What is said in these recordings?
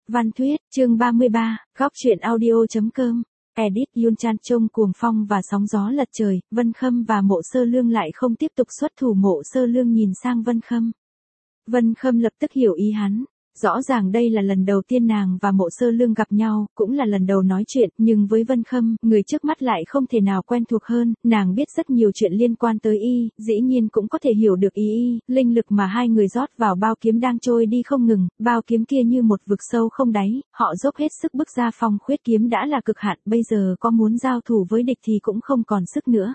Văn Thuyết, chương 33, góc truyện audio.com. Edit Yun Chan trông cuồng phong và sóng gió lật trời, Vân Khâm và Mộ Sơ Lương lại không tiếp tục xuất thủ. Mộ Sơ Lương nhìn sang Vân Khâm. Vân Khâm lập tức hiểu ý hắn. Rõ ràng đây là lần đầu tiên nàng và Mộ Sơ Lương gặp nhau, cũng là lần đầu nói chuyện, nhưng với Vân Khâm, người trước mắt lại không thể nào quen thuộc hơn, nàng biết rất nhiều chuyện liên quan tới y, dĩ nhiên cũng có thể hiểu được ý y, linh lực mà hai người rót vào bao kiếm đang trôi đi không ngừng, bao kiếm kia như một vực sâu không đáy, họ dốc hết sức bức ra Phong Khuyết kiếm đã là cực hạn, bây giờ có muốn giao thủ với địch thì cũng không còn sức nữa.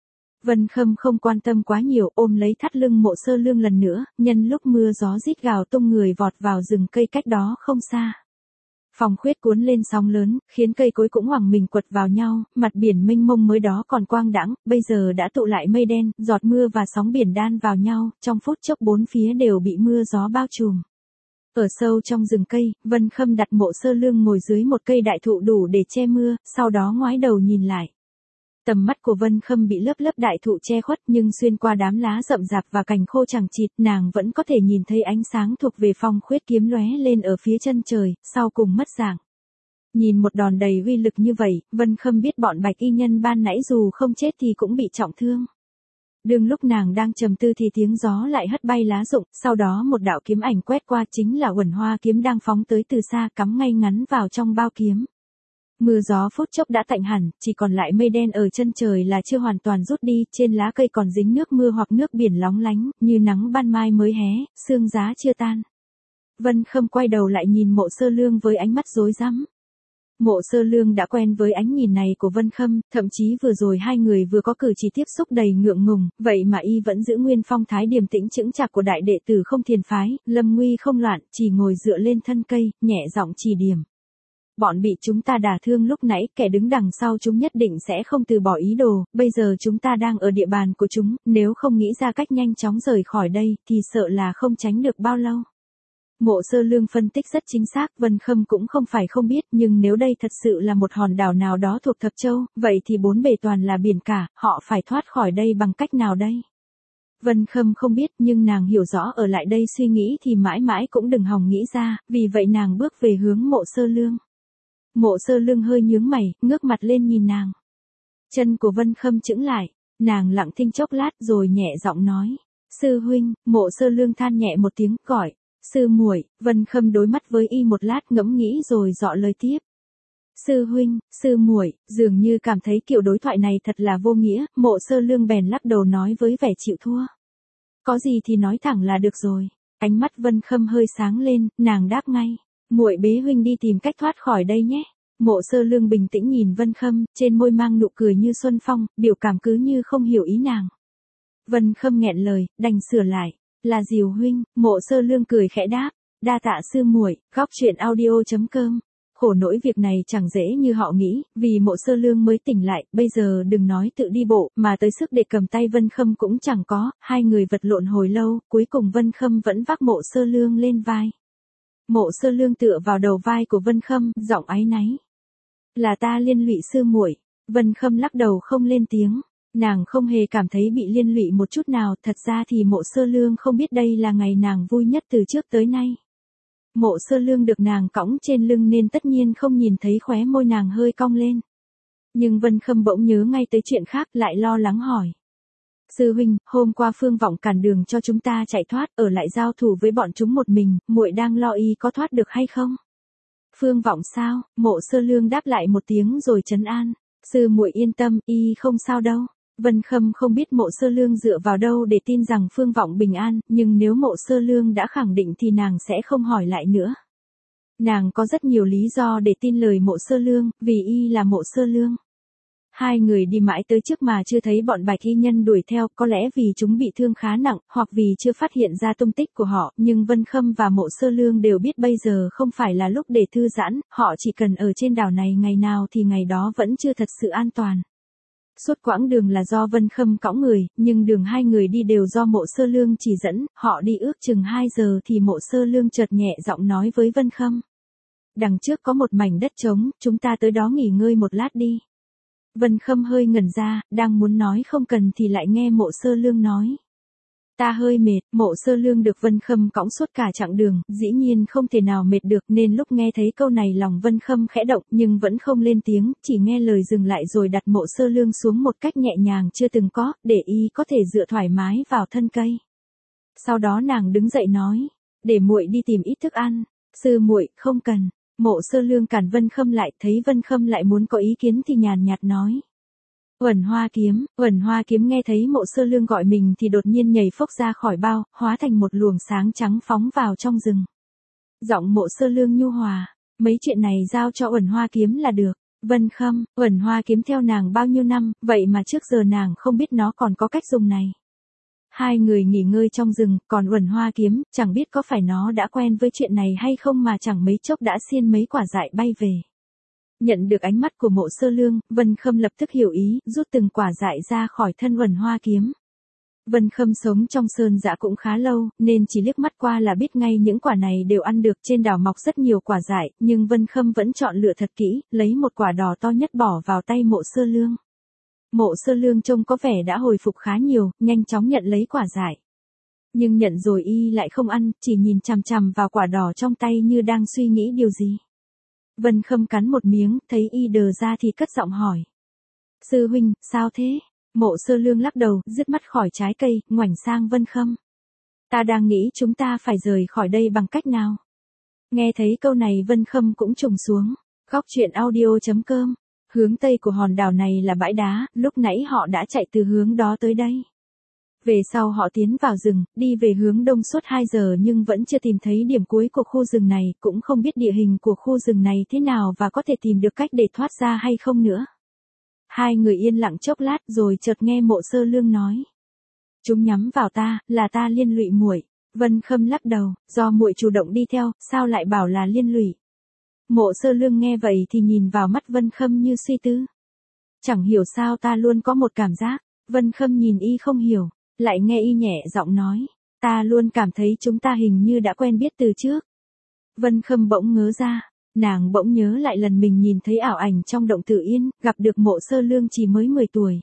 Vân Khâm không quan tâm quá nhiều, ôm lấy thắt lưng Mộ Sơ Lương lần nữa, nhân lúc mưa gió rít gào tung người vọt vào rừng cây cách đó không xa. Phong Khuyết cuốn lên sóng lớn, khiến cây cối cũng hoảng mình quật vào nhau, mặt biển mênh mông mới đó còn quang đãng, bây giờ đã tụ lại mây đen, giọt mưa và sóng biển đan vào nhau, trong phút chốc bốn phía đều bị mưa gió bao trùm. Ở sâu trong rừng cây, Vân Khâm đặt Mộ Sơ Lương ngồi dưới một cây đại thụ đủ để che mưa, sau đó ngoái đầu nhìn lại. Tầm mắt của Vân Khâm bị lớp lớp đại thụ che khuất, nhưng xuyên qua đám lá rậm rạp và cành khô chằng chịt, nàng vẫn có thể nhìn thấy ánh sáng thuộc về Phong Khuyết kiếm lóe lên ở phía chân trời, sau cùng mất dạng. Nhìn một đòn đầy uy lực như vậy, Vân Khâm biết bọn Bạch Y nhân ban nãy dù không chết thì cũng bị trọng thương. Đương lúc nàng đang trầm tư thì tiếng gió lại hất bay lá rụng, sau đó một đạo kiếm ảnh quét qua, chính là Uẩn Hoa kiếm đang phóng tới từ xa, cắm ngay ngắn vào trong bao kiếm. Mưa gió phút chốc đã tạnh hẳn, chỉ còn lại mây đen ở chân trời là chưa hoàn toàn rút đi, trên lá cây còn dính nước mưa hoặc nước biển lóng lánh, như nắng ban mai mới hé, sương giá chưa tan. Vân Khâm quay đầu lại nhìn Mộ Sơ Lương với ánh mắt rối rắm. Mộ Sơ Lương đã quen với ánh nhìn này của Vân Khâm, thậm chí vừa rồi hai người vừa có cử chỉ tiếp xúc đầy ngượng ngùng, vậy mà y vẫn giữ nguyên phong thái điềm tĩnh chững chạc của đại đệ tử không thiền phái, lâm nguy không loạn, chỉ ngồi dựa lên thân cây, nhẹ giọng chỉ điểm. Bọn bị chúng ta đả thương lúc nãy, kẻ đứng đằng sau chúng nhất định sẽ không từ bỏ ý đồ, bây giờ chúng ta đang ở địa bàn của chúng, nếu không nghĩ ra cách nhanh chóng rời khỏi đây, thì sợ là không tránh được bao lâu. Mộ Sơ Lương phân tích rất chính xác, Vân Khâm cũng không phải không biết, nhưng nếu đây thật sự là một hòn đảo nào đó thuộc Thập Châu, vậy thì bốn bề toàn là biển cả, họ phải thoát khỏi đây bằng cách nào đây? Vân Khâm không biết, nhưng nàng hiểu rõ ở lại đây suy nghĩ thì mãi mãi cũng đừng hòng nghĩ ra, vì vậy nàng bước về hướng Mộ Sơ Lương. Mộ Sơ Lương hơi nhướng mày, ngước mặt lên nhìn nàng. Chân của Vân Khâm chững lại, nàng lặng thinh chốc lát rồi nhẹ giọng nói, sư huynh. Mộ Sơ Lương than nhẹ một tiếng, gọi, sư muội. Vân Khâm đối mắt với y một lát ngẫm nghĩ rồi dọ lời tiếp. Sư huynh, sư muội. Dường như cảm thấy kiểu đối thoại này thật là vô nghĩa, Mộ Sơ Lương bèn lắc đầu nói với vẻ chịu thua. Có gì thì nói thẳng là được rồi. Ánh mắt Vân Khâm hơi sáng lên, nàng đáp ngay. Muội bế huynh đi tìm cách thoát khỏi đây nhé. Mộ Sơ Lương bình tĩnh nhìn Vân Khâm, trên môi mang nụ cười như xuân phong, biểu cảm cứ như không hiểu ý nàng. Vân Khâm nghẹn lời, đành sửa lại, là Diều huynh. Mộ Sơ Lương cười khẽ đáp, đa tạ sư muội. Góc truyện audio.com. Khổ nỗi việc này chẳng dễ như họ nghĩ, vì Mộ Sơ Lương mới tỉnh lại, bây giờ đừng nói tự đi bộ, mà tới sức để cầm tay Vân Khâm cũng chẳng có, hai người vật lộn hồi lâu, cuối cùng Vân Khâm vẫn vác Mộ Sơ Lương lên vai. Mộ Sơ Lương tựa vào đầu vai của Vân Khâm, giọng áy náy. Là ta liên lụy sư muội. Vân Khâm lắc đầu không lên tiếng. Nàng không hề cảm thấy bị liên lụy một chút nào, thật ra thì Mộ Sơ Lương không biết đây là ngày nàng vui nhất từ trước tới nay. Mộ Sơ Lương được nàng cõng trên lưng nên tất nhiên không nhìn thấy khóe môi nàng hơi cong lên. Nhưng Vân Khâm bỗng nhớ ngay tới chuyện khác, lại lo lắng hỏi. Sư huynh, hôm qua Phương Vọng cản đường cho chúng ta chạy thoát, ở lại giao thủ với bọn chúng một mình, muội đang lo y có thoát được hay không? Phương Vọng sao? Mộ Sơ Lương đáp lại một tiếng rồi trấn an. Sư muội yên tâm, y không sao đâu. Vân Khâm không biết Mộ Sơ Lương dựa vào đâu để tin rằng Phương Vọng bình an, nhưng nếu Mộ Sơ Lương đã khẳng định thì nàng sẽ không hỏi lại nữa. Nàng có rất nhiều lý do để tin lời Mộ Sơ Lương, vì y là Mộ Sơ Lương. Hai người đi mãi tới trước mà chưa thấy bọn Bạch Y nhân đuổi theo, có lẽ vì chúng bị thương khá nặng, hoặc vì chưa phát hiện ra tung tích của họ, nhưng Vân Khâm và Mộ Sơ Lương đều biết bây giờ không phải là lúc để thư giãn, họ chỉ cần ở trên đảo này ngày nào thì ngày đó vẫn chưa thật sự an toàn. Suốt quãng đường là do Vân Khâm cõng người, nhưng đường hai người đi đều do Mộ Sơ Lương chỉ dẫn, họ đi ước chừng 2 giờ thì Mộ Sơ Lương chợt nhẹ giọng nói với Vân Khâm. Đằng trước có một mảnh đất trống, chúng ta tới đó nghỉ ngơi một lát đi. Vân Khâm hơi ngẩn ra, đang muốn nói không cần thì lại nghe Mộ Sơ Lương nói. Ta hơi mệt, Mộ Sơ Lương được Vân Khâm cõng suốt cả chặng đường, dĩ nhiên không thể nào mệt được nên lúc nghe thấy câu này lòng Vân Khâm khẽ động nhưng vẫn không lên tiếng, chỉ nghe lời dừng lại rồi đặt Mộ Sơ Lương xuống một cách nhẹ nhàng chưa từng có, để y có thể dựa thoải mái vào thân cây. Sau đó nàng đứng dậy nói, để muội đi tìm ít thức ăn. Sư muội, không cần. Mộ Sơ Lương cản Vân Khâm lại, thấy Vân Khâm lại muốn có ý kiến thì nhàn nhạt nói. Uẩn Hoa Kiếm nghe thấy Mộ Sơ Lương gọi mình thì đột nhiên nhảy phốc ra khỏi bao, hóa thành một luồng sáng trắng phóng vào trong rừng. Giọng Mộ Sơ Lương nhu hòa, mấy chuyện này giao cho Uẩn Hoa Kiếm là được. Vân Khâm, Uẩn Hoa Kiếm theo nàng bao nhiêu năm, vậy mà trước giờ nàng không biết nó còn có cách dùng này. Hai người nghỉ ngơi trong rừng, còn Uẩn Hoa Kiếm, chẳng biết có phải nó đã quen với chuyện này hay không mà chẳng mấy chốc đã xiên mấy quả dại bay về. Nhận được ánh mắt của Mộ Sơ Lương, Vân Khâm lập tức hiểu ý, rút từng quả dại ra khỏi thân Uẩn Hoa Kiếm. Vân Khâm sống trong sơn dã cũng khá lâu, nên chỉ liếc mắt qua là biết ngay những quả này đều ăn được. Trên đảo mọc rất nhiều quả dại, nhưng Vân Khâm vẫn chọn lựa thật kỹ, lấy một quả đỏ to nhất bỏ vào tay Mộ Sơ Lương. Mộ Sơ Lương trông có vẻ đã hồi phục khá nhiều, nhanh chóng nhận lấy quả dại. Nhưng nhận rồi y lại không ăn, chỉ nhìn chằm chằm vào quả đỏ trong tay như đang suy nghĩ điều gì. Vân Khâm cắn một miếng, thấy y đờ ra thì cất giọng hỏi. Sư huynh, sao thế? Mộ Sơ Lương lắc đầu, dứt mắt khỏi trái cây, ngoảnh sang Vân Khâm. Ta đang nghĩ chúng ta phải rời khỏi đây bằng cách nào? Nghe thấy câu này Vân Khâm cũng trùng xuống. Góc truyện audio.com. Hướng tây của hòn đảo này là bãi đá, lúc nãy họ đã chạy từ hướng đó tới đây. Về sau họ tiến vào rừng, đi về hướng đông suốt 2 giờ nhưng vẫn chưa tìm thấy điểm cuối của khu rừng này, cũng không biết địa hình của khu rừng này thế nào và có thể tìm được cách để thoát ra hay không nữa. Hai người yên lặng chốc lát rồi chợt nghe Mộ Sơ Lương nói. Chúng nhắm vào ta, là ta liên lụy muội. Vân Khâm lắc đầu, do muội chủ động đi theo, sao lại bảo là liên lụy? Mộ Sơ Lương nghe vậy thì nhìn vào mắt Vân Khâm như suy tư. Chẳng hiểu sao ta luôn có một cảm giác. Vân Khâm nhìn y không hiểu, lại nghe y nhẹ giọng nói. Ta luôn cảm thấy chúng ta hình như đã quen biết từ trước. Vân Khâm bỗng ngớ ra, nàng bỗng nhớ lại lần mình nhìn thấy ảo ảnh trong động Tử Yên, gặp được Mộ Sơ Lương chỉ mới 10 tuổi.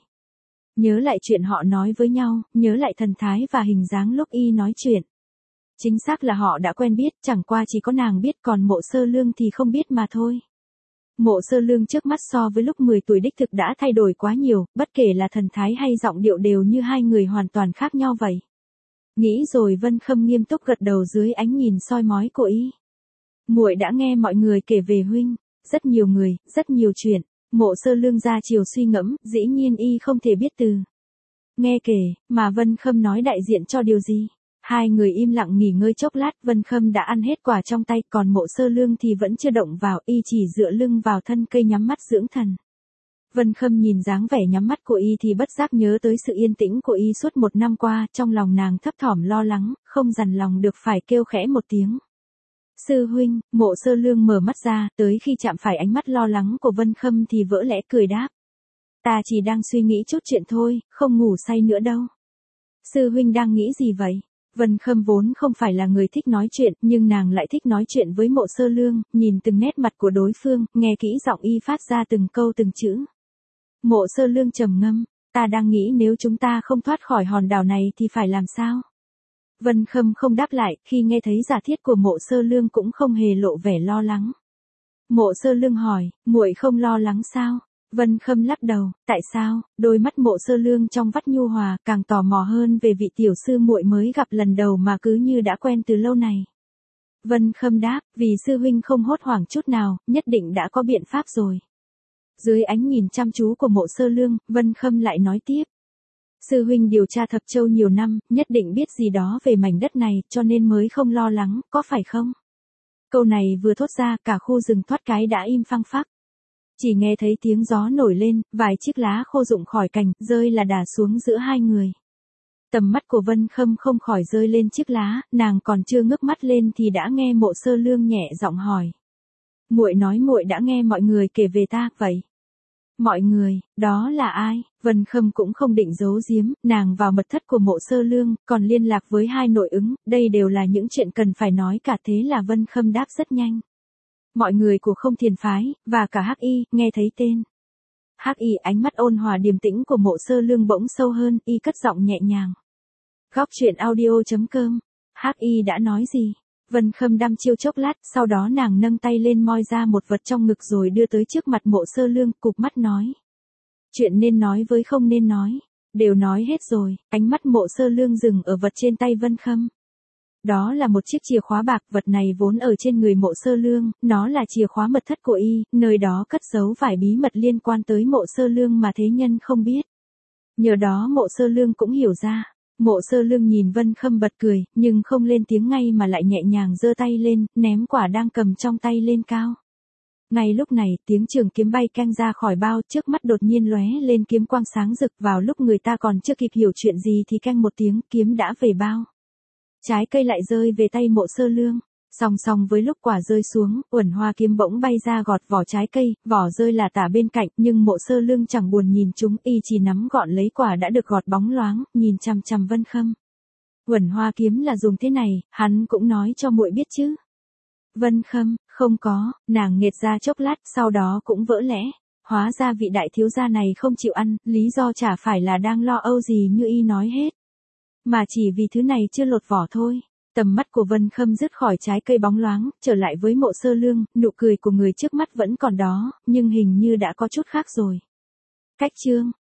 Nhớ lại chuyện họ nói với nhau, nhớ lại thần thái và hình dáng lúc y nói chuyện. Chính xác là họ đã quen biết, chẳng qua chỉ có nàng biết còn Mộ Sơ Lương thì không biết mà thôi. Mộ Sơ Lương trước mắt so với lúc 10 tuổi đích thực đã thay đổi quá nhiều, bất kể là thần thái hay giọng điệu đều như hai người hoàn toàn khác nhau vậy. Nghĩ rồi Vân Khâm nghiêm túc gật đầu dưới ánh nhìn soi mói của y. Muội đã nghe mọi người kể về huynh, rất nhiều người, rất nhiều chuyện. Mộ Sơ Lương ra chiều suy ngẫm, dĩ nhiên y không thể biết từ. Nghe kể, mà Vân Khâm nói đại diện cho điều gì? Hai người im lặng nghỉ ngơi chốc lát, Vân Khâm đã ăn hết quả trong tay, còn Mộ Sơ Lương thì vẫn chưa động vào, y chỉ dựa lưng vào thân cây nhắm mắt dưỡng thần. Vân Khâm nhìn dáng vẻ nhắm mắt của y thì bất giác nhớ tới sự yên tĩnh của y suốt 1 năm qua, trong lòng nàng thấp thỏm lo lắng, không dằn lòng được phải kêu khẽ một tiếng. Sư huynh, Mộ Sơ Lương mở mắt ra, tới khi chạm phải ánh mắt lo lắng của Vân Khâm thì vỡ lẽ cười đáp. Ta chỉ đang suy nghĩ chút chuyện thôi, không ngủ say nữa đâu. Sư huynh đang nghĩ gì vậy? Vân Khâm vốn không phải là người thích nói chuyện, nhưng nàng lại thích nói chuyện với Mộ Sơ Lương, nhìn từng nét mặt của đối phương, nghe kỹ giọng y phát ra từng câu từng chữ. Mộ Sơ Lương trầm ngâm, ta đang nghĩ nếu chúng ta không thoát khỏi hòn đảo này thì phải làm sao? Vân Khâm không đáp lại, khi nghe thấy giả thiết của Mộ Sơ Lương cũng không hề lộ vẻ lo lắng. Mộ Sơ Lương hỏi, muội không lo lắng sao? Vân Khâm lắc đầu, tại sao? Đôi mắt Mộ Sơ Lương trong vắt nhu hòa, càng tò mò hơn về vị tiểu sư muội mới gặp lần đầu mà cứ như đã quen từ lâu này. Vân Khâm đáp, vì sư huynh không hốt hoảng chút nào, nhất định đã có biện pháp rồi. Dưới ánh nhìn chăm chú của Mộ Sơ Lương, Vân Khâm lại nói tiếp. Sư huynh điều tra Thập Châu nhiều năm, nhất định biết gì đó về mảnh đất này, cho nên mới không lo lắng, có phải không? Câu này vừa thốt ra, cả khu rừng thoát cái đã im phăng phắc. Chỉ nghe thấy tiếng gió nổi lên, vài chiếc lá khô rụng khỏi cành, rơi là đà xuống giữa hai người. Tầm mắt của Vân Khâm không khỏi rơi lên chiếc lá, nàng còn chưa ngước mắt lên thì đã nghe Mộ Sơ Lương nhẹ giọng hỏi. Muội nói muội đã nghe mọi người kể về ta, vậy? Mọi người, đó là ai? Vân Khâm cũng không định giấu giếm, nàng vào mật thất của Mộ Sơ Lương, còn liên lạc với hai nội ứng, đây đều là những chuyện cần phải nói cả, thế là Vân Khâm đáp rất nhanh. Mọi người của Không Thiền phái, và cả Hắc Y, nghe thấy tên. Hắc Y ánh mắt ôn hòa điềm tĩnh của Mộ Sơ Lương bỗng sâu hơn, y cất giọng nhẹ nhàng. Góc chuyện audio.com. Hắc Y đã nói gì? Vân Khâm đăm chiêu chốc lát, sau đó nàng nâng tay lên moi ra một vật trong ngực rồi đưa tới trước mặt Mộ Sơ Lương, cụp mắt nói. Chuyện nên nói với không nên nói, đều nói hết rồi. Ánh mắt Mộ Sơ Lương dừng ở vật trên tay Vân Khâm. Đó là một chiếc chìa khóa bạc, vật này vốn ở trên người Mộ Sơ Lương, nó là chìa khóa mật thất của y, nơi đó cất giấu vài bí mật liên quan tới Mộ Sơ Lương mà thế nhân không biết. Nhờ đó Mộ Sơ Lương cũng hiểu ra. Mộ Sơ Lương nhìn Vân Khâm bật cười, nhưng không lên tiếng ngay mà lại nhẹ nhàng giơ tay lên, ném quả đang cầm trong tay lên cao. Ngay lúc này, tiếng trường kiếm bay canh ra khỏi bao, trước mắt đột nhiên lóe lên kiếm quang sáng rực, vào lúc người ta còn chưa kịp hiểu chuyện gì thì canh một tiếng, kiếm đã về bao. Trái cây lại rơi về tay Mộ Sơ Lương. Song song với lúc quả rơi xuống, uẩn hoa kiếm bỗng bay ra gọt vỏ trái cây, vỏ rơi là tả bên cạnh, nhưng Mộ Sơ Lương chẳng buồn nhìn chúng, y chỉ nắm gọn lấy quả đã được gọt bóng loáng, nhìn chằm chằm Vân Khâm. Uẩn hoa kiếm là dùng thế này, hắn cũng nói cho muội biết chứ. Vân Khâm, không có, nàng nghệt ra chốc lát, sau đó cũng vỡ lẽ. Hóa ra vị đại thiếu gia này không chịu ăn, lý do chả phải là đang lo âu gì như y nói hết. Mà chỉ vì thứ này chưa lột vỏ thôi. Tầm mắt của Vân Khâm dứt khỏi trái cây bóng loáng, trở lại với Mộ Sơ Lương, nụ cười của người trước mắt vẫn còn đó, nhưng hình như đã có chút khác rồi. Cách chương